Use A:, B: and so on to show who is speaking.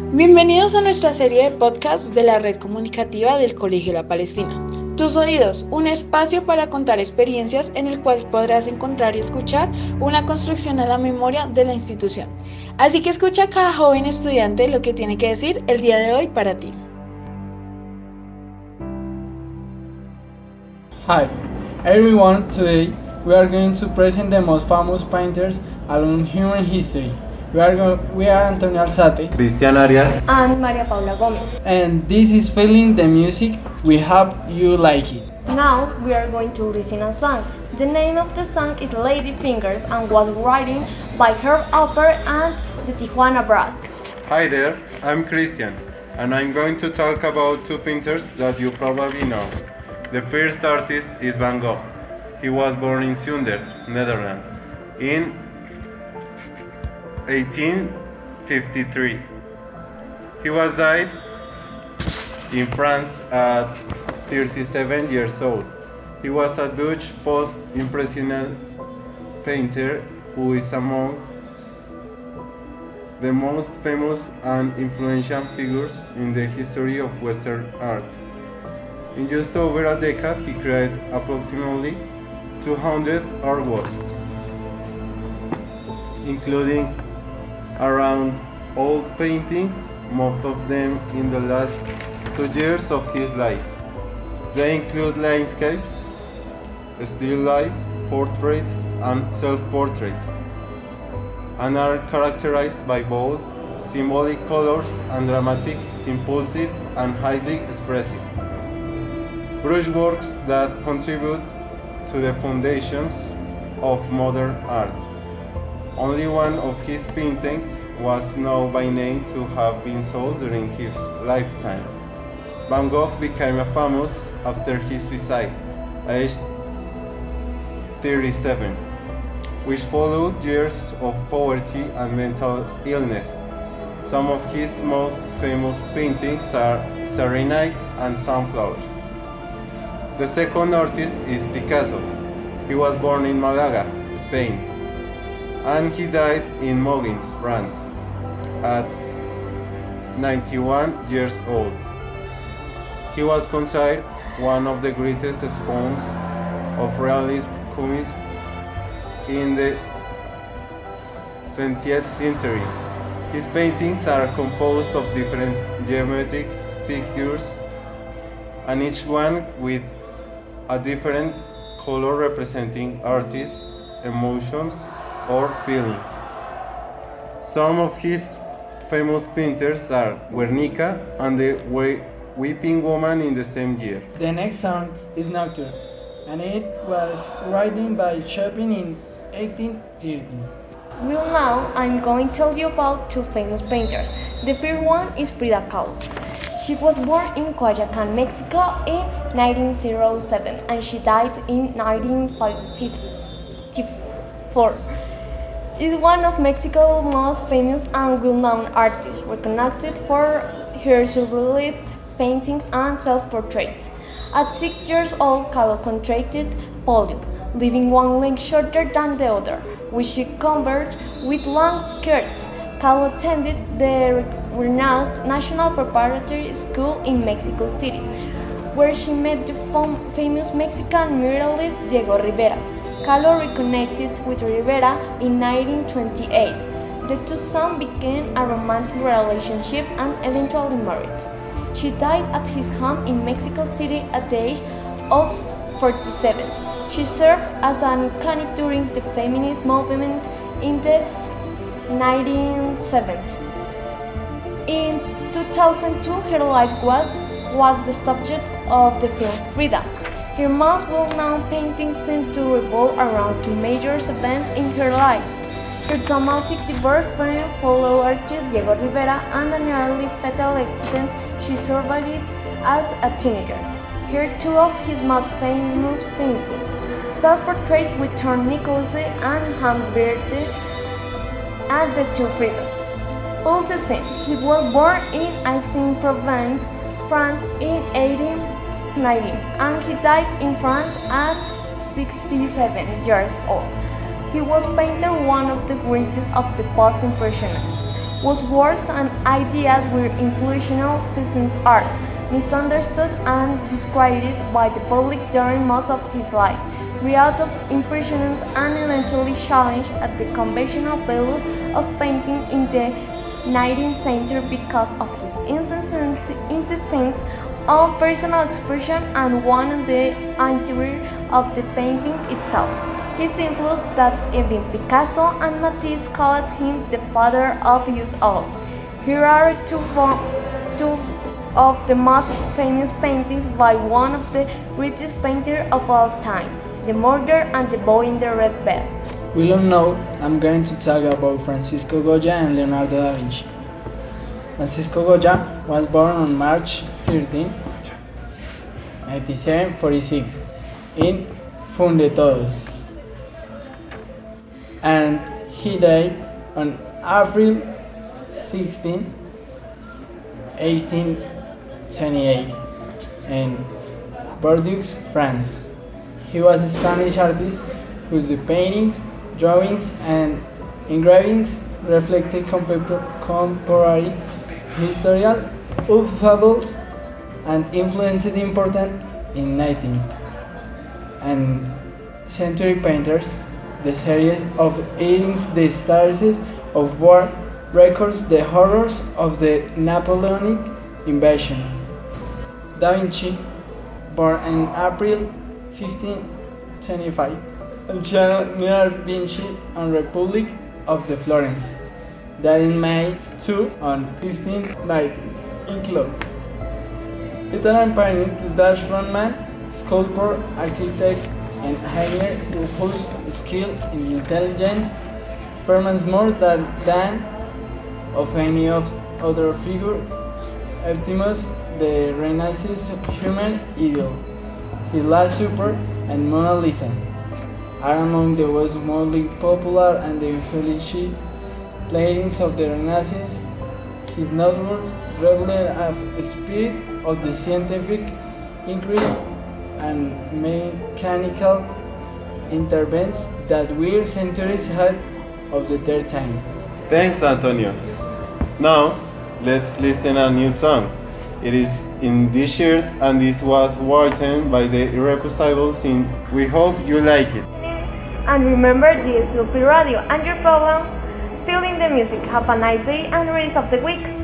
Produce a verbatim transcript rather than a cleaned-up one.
A: Bienvenidos a nuestra serie de podcast de la red comunicativa del Colegio La Palestina. Tus oídos, un espacio para contar experiencias en el cual podrás encontrar y escuchar una construcción a la memoria de la institución. Así que escucha a cada joven estudiante lo que tiene que decir el día de hoy para ti.
B: Hi, everyone. Today we are going to present the most famous painters along human history. We are, go- we are Antonio Alzate,
C: Cristian Arias,
D: and Maria Paula Gomez.
B: and this is Feeling the Music. We hope you like it.
D: Now we are going to listen a song. The name of the song is Lady Fingers and was written by Herb Alpert and the Tijuana Brass.
C: Hi there, I'm Christian, and I'm going to talk about two painters that you probably know. The first artist is Van Gogh. He was born in Zundert, Netherlands, in eighteen fifty-three. He was died in France at thirty-seven years old. He was a Dutch post-impressionist painter who is among the most famous and influential figures in the history of Western art. In just over a decade, he created approximately two hundred artworks, including around old paintings, most of them in the last two years of his life. They include landscapes, still lifes, portraits, and self-portraits, and are characterized by bold, symbolic colors and dramatic, impulsive, and highly expressive brushworks that contribute to the foundations of modern art. Only one of his paintings was known by name to have been sold during his lifetime. Van Gogh became famous after his suicide, aged thirty-seven, which followed years of poverty and mental illness. Some of his most famous paintings are Serenade and Sunflowers. The second artist is Picasso. He was born in Malaga, Spain, and he died in Moulins, France, at ninety-one years old. He was considered one of the greatest exponents of realism cubism in the twentieth century. His paintings are composed of different geometric figures, and each one with a different color representing artists' emotions or feelings. Some of his famous painters are Guernica and the Weeping Woman in the same year.
B: The next song is Nocturne, and it was written by Chopin in eighteen thirty.
D: Well, now I'm going to tell you about two famous painters. The first one is Frida Kahlo. She was born in Coyoacán, Mexico in nineteen oh seven and she died in nineteen fifty-four. Is one of Mexico's most famous and well-known artists, recognized for her surrealist paintings and self-portraits. At six years old, Kahlo contracted polio, leaving one leg shorter than the other, which she covered with long skirts. Kahlo attended the renowned National Preparatory School in Mexico City, where she met the famous Mexican muralist Diego Rivera. Kahlo reconnected with Rivera in nineteen twenty-eight. The two soon began a romantic relationship and eventually married. She died at his home in Mexico City at the age of forty-seven. She served as an icon during the feminist movement in the nineteen seventies. In two thousand two, her life was, was the subject of the film Frida. Her most well-known paintings seem to revolve around two major events in her life. Her dramatic divorce from fellow artist Diego Rivera and an early fatal accident she survived as a teenager. Here two of his most famous paintings, Self-Portrait with Tom Nicholson and Humbert and the two Fridas. Paul Cézanne. He was born in Aix-en-Provence, France in eighteen nineteen and he died in France at sixty-seven years old. He was painted one of the greatest of the post-impressionists. whose words and ideas were influential since art, misunderstood and discredited by the public during most of his life, react of impressionism and eventually challenged at the conventional values of painting in the nineteenth century because of his insistence on personal expression and one on the interior of the painting itself. His influence that even Picasso and Matisse called him the father of us all. Here are two, two of the most famous paintings by one of the greatest painters of all time, The Murder and the Boy in the Red Vest.
B: We don't know, I'm going to talk about Francisco Goya and Leonardo da Vinci. Francisco Goya was born on March thirteenth, eighteen forty-six in Fuendetodos, and he died on April sixteenth, eighteen twenty-eight in Bordeaux, France. He was a Spanish artist whose paintings, drawings, and engravings reflected contemporary historical fables and influenced important in nineteenth and century painters. The series of paintings, the stars of war, records the horrors of the Napoleonic invasion. Da Vinci, born in April fifteen twenty-five, Luciano near Vinci on Republic of the Florence, died in May second on fifteen ninety in Clothes. Italian painter, the Dutch frontman, sculptor, architect, and engineer whose skill in intelligence performs more than that of any of other figure. Optimus, the Renaissance human ideal, His Last Supper, and Mona Lisa are among the most widely popular and influential paintings of the Renaissance. His notebooks reveal a spirit of the scientific increase and mechanical interventions that were centuries ahead of their time.
C: Thanks, Antonio. Now, let's listen a new song. It is in this shirt and this was written by the Irreplaceable Sin. We hope you like it.
D: And remember, this will be radio and your problem, feeling the music. Have a nice day and rest of the week.